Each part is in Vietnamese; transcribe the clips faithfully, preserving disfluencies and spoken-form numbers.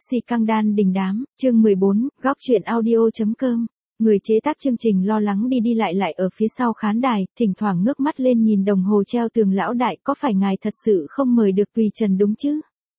Xì căng đan đình đám, chương mười bốn, góc chuyện audio.com. Người chế tác chương trình lo lắng đi đi lại lại ở phía sau khán đài, thỉnh thoảng ngước mắt lên nhìn đồng hồ treo tường. Lão đại, có phải ngài thật sự không mời được Tùy Trần đúng chứ?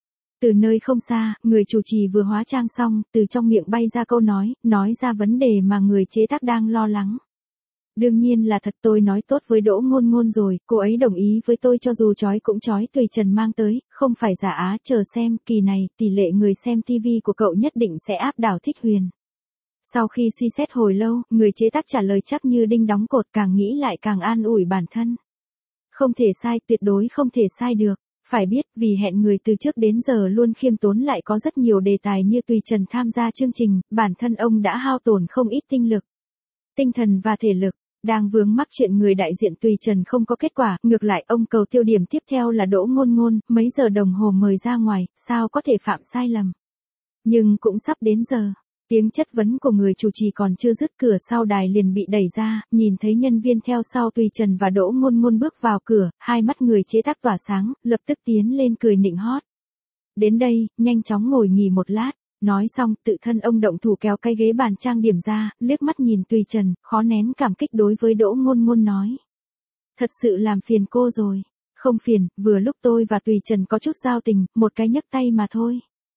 Từ nơi không xa, người chủ trì vừa hóa trang xong, từ trong miệng bay ra câu nói, nói ra vấn đề mà người chế tác đang lo lắng. Đương nhiên là thật, tôi nói tốt với Đỗ Ngôn Ngôn rồi, cô ấy đồng ý với tôi cho dù chói cũng chói. Tùy Trần mang tới, không phải giả á, chờ xem, kỳ này, tỷ lệ người xem tivi của cậu nhất định sẽ áp đảo Thích Huyền. Sau khi suy xét hồi lâu, người chế tác trả lời chắc như đinh đóng cột, càng nghĩ lại càng an ủi bản thân. Không thể sai, tuyệt đối không thể sai được. Phải biết, vì hẹn người từ trước đến giờ luôn khiêm tốn lại có rất nhiều đề tài như Tùy Trần tham gia chương trình, bản thân ông đã hao tổn không ít tinh lực, tinh thần và thể lực. Đang vướng mắc chuyện người đại diện Tùy Trần không có kết quả, ngược lại ông cầu tiêu điểm tiếp theo là Đỗ Ngôn Ngôn, mấy giờ đồng hồ mời ra ngoài, sao có thể phạm sai lầm. Nhưng cũng sắp đến giờ, tiếng chất vấn của người chủ trì còn chưa dứt, cửa sau đài liền bị đẩy ra, nhìn thấy nhân viên theo sau Tùy Trần và Đỗ Ngôn Ngôn bước vào cửa, hai mắt người chế tác tỏa sáng, lập tức tiến lên cười nịnh hót. Đến đây, nhanh chóng ngồi nghỉ một lát. Nói xong, tự thân ông động thủ kéo cái ghế bàn trang điểm ra, liếc mắt nhìn Tùy Trần, khó nén cảm kích đối với Đỗ Ngôn Ngôn nói. Thật sự làm phiền cô rồi. Không phiền, vừa lúc tôi và Tùy Trần có chút giao tình, một cái nhấc tay mà thôi.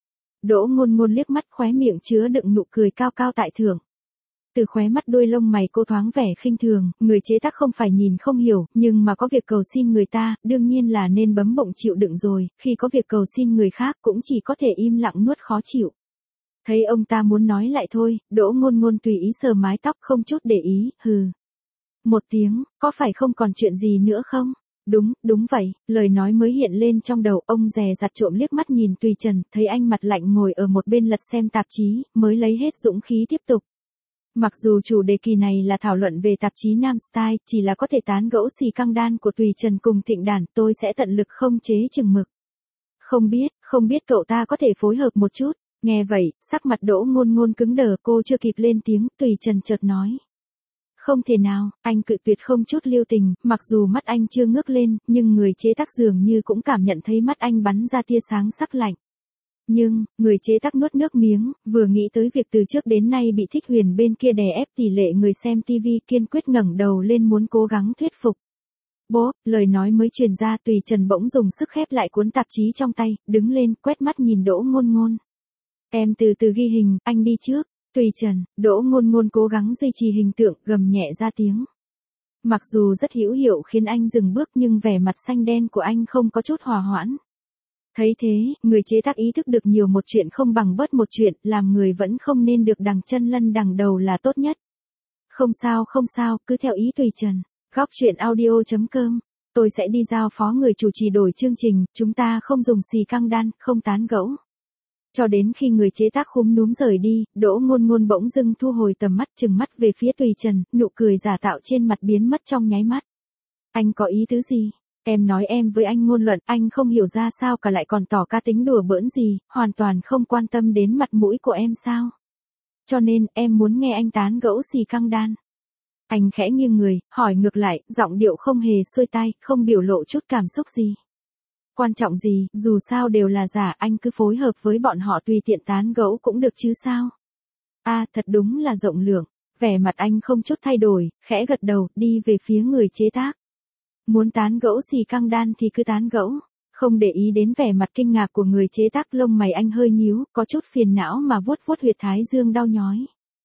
Đỗ Ngôn Ngôn liếc mắt, khóe miệng chứa đựng nụ cười cao cao tại thượng. Từ khóe mắt đuôi lông mày cô thoáng vẻ khinh thường, người chế tác không phải nhìn không hiểu, nhưng mà có việc cầu xin người ta, đương nhiên là nên bấm bụng chịu đựng rồi, khi có việc cầu xin người khác cũng chỉ có thể im lặng nuốt khó chịu. Thấy ông ta muốn nói lại thôi, Đỗ Ngôn Ngôn tùy ý sờ mái tóc không chút để ý, hừ. Một tiếng, có phải không còn chuyện gì nữa không? Đúng, đúng vậy, lời nói mới hiện lên trong đầu, ông dè dặt trộm liếc mắt nhìn Tùy Trần, thấy anh mặt lạnh ngồi ở một bên lật xem tạp chí, mới lấy hết dũng khí tiếp tục. Mặc dù chủ đề kỳ này là thảo luận về tạp chí Nam Style, chỉ là có thể tán gẫu xì căng đan của Tùy Trần cùng Thịnh Đản, tôi sẽ tận lực không chế chừng mực. Không biết, không biết cậu ta có thể phối hợp một chút. Nghe vậy, sắc mặt Đỗ Ngôn Ngôn cứng đờ, cô chưa kịp lên tiếng, Tùy Trần chợt nói. Không thể nào, anh cự tuyệt không chút lưu tình, mặc dù mắt anh chưa ngước lên, nhưng người chế tác dường như cũng cảm nhận thấy mắt anh bắn ra tia sáng sắc lạnh. Nhưng, người chế tác nuốt nước miếng, vừa nghĩ tới việc từ trước đến nay bị Thích Huyền bên kia đè ép tỷ lệ người xem tivi, kiên quyết ngẩng đầu lên muốn cố gắng thuyết phục. Bố, lời nói mới truyền ra, Tùy Trần bỗng dùng sức khép lại cuốn tạp chí trong tay, đứng lên, quét mắt nhìn Đỗ Ngôn Ngôn. Em từ từ ghi hình, anh đi trước. Tùy Trần, Đỗ Ngôn Ngôn cố gắng duy trì hình tượng, gầm nhẹ ra tiếng. Mặc dù rất hữu hiệu khiến anh dừng bước, nhưng vẻ mặt xanh đen của anh không có chút hòa hoãn. Thấy thế, người chế tác ý thức được nhiều một chuyện không bằng bớt một chuyện, làm người vẫn không nên được đằng chân lân đằng đầu là tốt nhất. Không sao không sao, cứ theo ý Tùy Trần. Góc chuyện audio.com. Tôi sẽ đi giao phó người chủ trì đổi chương trình, chúng ta không dùng xì căng đan, không tán gẫu. Cho đến khi người chế tác khúm núm rời đi, Đỗ Ngôn Ngôn bỗng dưng thu hồi tầm mắt, trừng mắt về phía Tùy Trần, nụ cười giả tạo trên mặt biến mất trong nháy mắt. Anh có ý tứ gì? Em nói em với anh ngôn luận, anh không hiểu ra sao cả lại còn tỏ cá tính đùa bỡn gì, hoàn toàn không quan tâm đến mặt mũi của em sao? Cho nên, em muốn nghe anh tán gẫu xì căng đan. Anh khẽ nghiêng người, hỏi ngược lại, giọng điệu không hề xuôi tai, không biểu lộ chút cảm xúc gì. Quan trọng gì, dù sao đều là giả, anh cứ phối hợp với bọn họ tùy tiện tán gẫu cũng được chứ sao? A, à, thật đúng là rộng lượng. Vẻ mặt anh không chút thay đổi, khẽ gật đầu, đi về phía người chế tác. Muốn tán gẫu xì căng đan thì cứ tán gẫu. Không để ý đến vẻ mặt kinh ngạc của người chế tác, lông mày anh hơi nhíu, có chút phiền não mà vuốt vuốt huyệt thái dương đau nhói.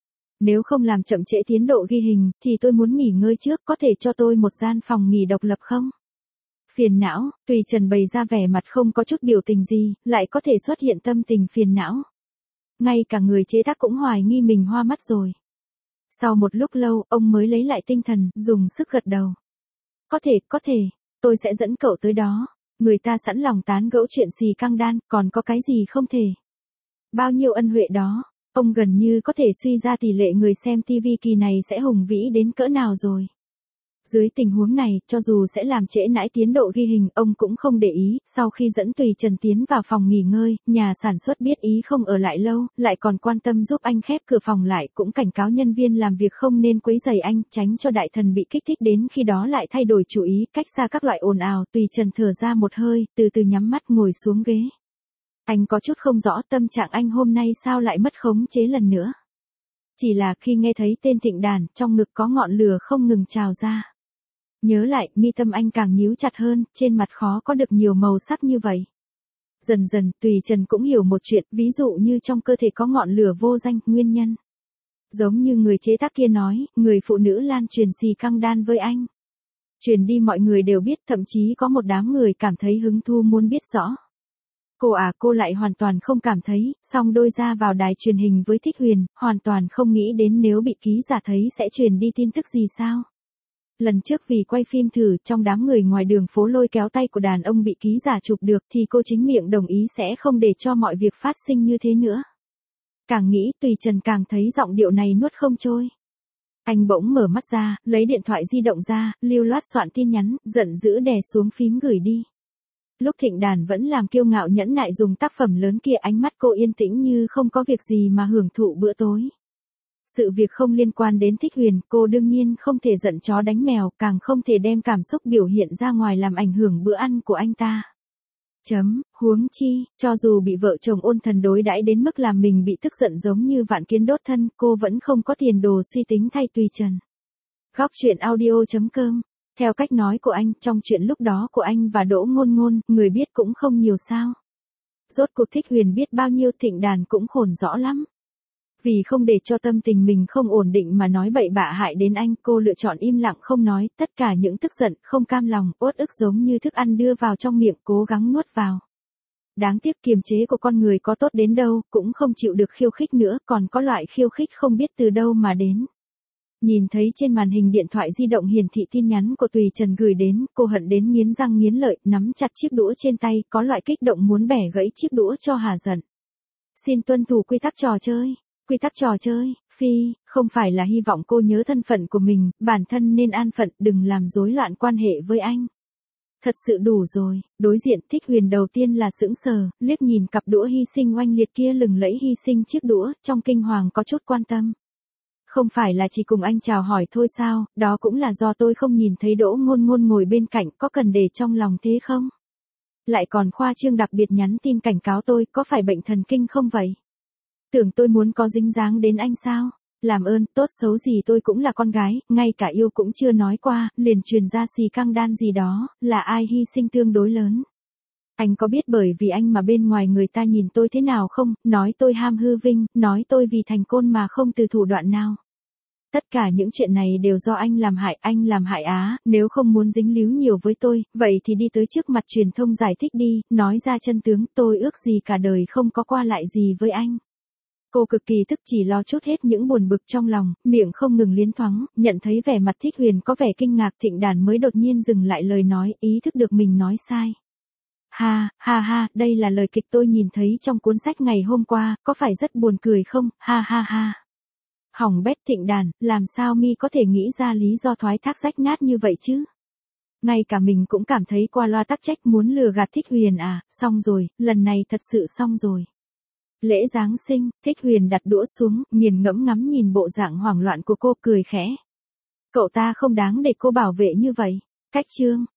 Nếu không làm chậm trễ tiến độ ghi hình, thì tôi muốn nghỉ ngơi trước, có thể cho tôi một gian phòng nghỉ độc lập không? Phiền não, Tùy Trần bày ra vẻ mặt không có chút biểu tình gì, lại có thể xuất hiện tâm tình phiền não. Ngay cả người chế tác cũng hoài nghi mình hoa mắt rồi. Sau một lúc lâu, ông mới lấy lại tinh thần, dùng sức gật đầu. Có thể, có thể, tôi sẽ dẫn cậu tới đó. Người ta sẵn lòng tán gẫu chuyện xì căng đan, còn có cái gì không thể. Bao nhiêu ân huệ đó, ông gần như có thể suy ra tỷ lệ người xem tivi kỳ này sẽ hùng vĩ đến cỡ nào rồi. Dưới tình huống này, cho dù sẽ làm trễ nải tiến độ ghi hình, ông cũng không để ý. Sau khi dẫn Tùy Trần tiến vào phòng nghỉ ngơi, nhà sản xuất biết ý không ở lại lâu, lại còn quan tâm giúp anh khép cửa phòng lại, cũng cảnh cáo nhân viên làm việc không nên quấy rầy anh, tránh cho đại thần bị kích thích đến khi đó lại thay đổi chủ ý, cách xa các loại ồn ào. Tùy Trần thở ra một hơi, từ từ nhắm mắt ngồi xuống ghế. Anh có chút không rõ tâm trạng anh hôm nay sao lại mất khống chế lần nữa. Chỉ là khi nghe thấy tên Thịnh Đàn, trong ngực có ngọn lửa không ngừng trào ra. Nhớ lại, mi tâm anh càng nhíu chặt hơn, trên mặt khó có được nhiều màu sắc như vậy. Dần dần, Tùy Trần cũng hiểu một chuyện, ví dụ như trong cơ thể có ngọn lửa vô danh, nguyên nhân. Giống như người chế tác kia nói, người phụ nữ lan truyền xì căng đan với anh. Truyền đi mọi người đều biết, thậm chí có một đám người cảm thấy hứng thú muốn biết rõ. Cô à, cô lại hoàn toàn không cảm thấy, song đôi ra vào đài truyền hình với Thích Huyền, hoàn toàn không nghĩ đến nếu bị ký giả thấy sẽ truyền đi tin tức gì sao. Lần trước vì quay phim thử, trong đám người ngoài đường phố lôi kéo tay của đàn ông bị ký giả chụp được thì cô chính miệng đồng ý sẽ không để cho mọi việc phát sinh như thế nữa. Càng nghĩ, Tùy Trần càng thấy giọng điệu này nuốt không trôi. Anh bỗng mở mắt ra, lấy điện thoại di động ra, lưu loát soạn tin nhắn, giận dữ đè xuống phím gửi đi. Lúc Thịnh Đàn vẫn làm kiêu ngạo nhẫn nại dùng tác phẩm lớn kia, ánh mắt cô yên tĩnh như không có việc gì mà hưởng thụ bữa tối. Sự việc không liên quan đến Thích Huyền, cô đương nhiên không thể giận chó đánh mèo, càng không thể đem cảm xúc biểu hiện ra ngoài làm ảnh hưởng bữa ăn của anh ta. Chấm, huống chi, cho dù bị vợ chồng Ôn Thần đối đãi đến mức làm mình bị tức giận giống như vạn kiến đốt thân, cô vẫn không có tiền đồ suy tính thay Tùy Trần. Góc truyện audio chấm com. Theo cách nói của anh, trong chuyện lúc đó của anh và Đỗ Ngôn Ngôn, người biết cũng không nhiều sao. Rốt cuộc Thích Huyền biết bao nhiêu, Thịnh Đàn cũng khổn rõ lắm. Vì không để cho tâm tình mình không ổn định mà nói bậy bạ hại đến anh, cô lựa chọn im lặng không nói, tất cả những tức giận, không cam lòng, uất ức giống như thức ăn đưa vào trong miệng, cố gắng nuốt vào. Đáng tiếc kiềm chế của con người có tốt đến đâu, cũng không chịu được khiêu khích nữa, còn có loại khiêu khích không biết từ đâu mà đến. Nhìn thấy trên màn hình điện thoại di động hiển thị tin nhắn của Tùy Trần gửi đến, cô hận đến nghiến răng nghiến lợi, nắm chặt chiếc đũa trên tay, có loại kích động muốn bẻ gãy chiếc đũa cho hà giận. Xin tuân thủ quy tắc trò chơi. Quy tắc trò chơi, phi, không phải là hy vọng cô nhớ thân phận của mình, bản thân nên an phận, đừng làm rối loạn quan hệ với anh. Thật sự đủ rồi, đối diện Thích Huyền đầu tiên là sững sờ, liếc nhìn cặp đũa hy sinh oanh liệt kia lừng lẫy hy sinh chiếc đũa, trong kinh hoàng có chút quan tâm. Không phải là chỉ cùng anh chào hỏi thôi sao, đó cũng là do tôi không nhìn thấy Đỗ Ngôn Ngôn ngồi bên cạnh, có cần để trong lòng thế không? Lại còn khoa trương đặc biệt nhắn tin cảnh cáo tôi, có phải bệnh thần kinh không vậy? Tưởng tôi muốn có dính dáng đến anh sao? Làm ơn, tốt xấu gì tôi cũng là con gái, ngay cả yêu cũng chưa nói qua, liền truyền ra xì căng đan gì đó, là ai hy sinh tương đối lớn. Anh có biết bởi vì anh mà bên ngoài người ta nhìn tôi thế nào không, nói tôi ham hư vinh, nói tôi vì thành côn mà không từ thủ đoạn nào. Tất cả những chuyện này đều do anh làm hại, anh làm hại á, nếu không muốn dính líu nhiều với tôi, vậy thì đi tới trước mặt truyền thông giải thích đi, nói ra chân tướng, tôi ước gì cả đời không có qua lại gì với anh. Cô cực kỳ tức, chỉ lo chút hết những buồn bực trong lòng, miệng không ngừng liến thoáng, nhận thấy vẻ mặt Thích Huyền có vẻ kinh ngạc, Thịnh Đàn mới đột nhiên dừng lại lời nói, ý thức được mình nói sai. Ha, ha ha, đây là lời kịch tôi nhìn thấy trong cuốn sách ngày hôm qua, có phải rất buồn cười không, ha ha ha. Hỏng bét Thịnh Đàn, làm sao mi có thể nghĩ ra lý do thoái thác rách nát như vậy chứ? Ngay cả mình cũng cảm thấy qua loa tắc trách, muốn lừa gạt Thích Huyền à, xong rồi, lần này thật sự xong rồi. Lễ Giáng sinh, Thích Huyền đặt đũa xuống, nghiền ngẫm ngắm nhìn bộ dạng hoảng loạn của cô, cười khẽ. Cậu ta không đáng để cô bảo vệ như vậy. Cách chương.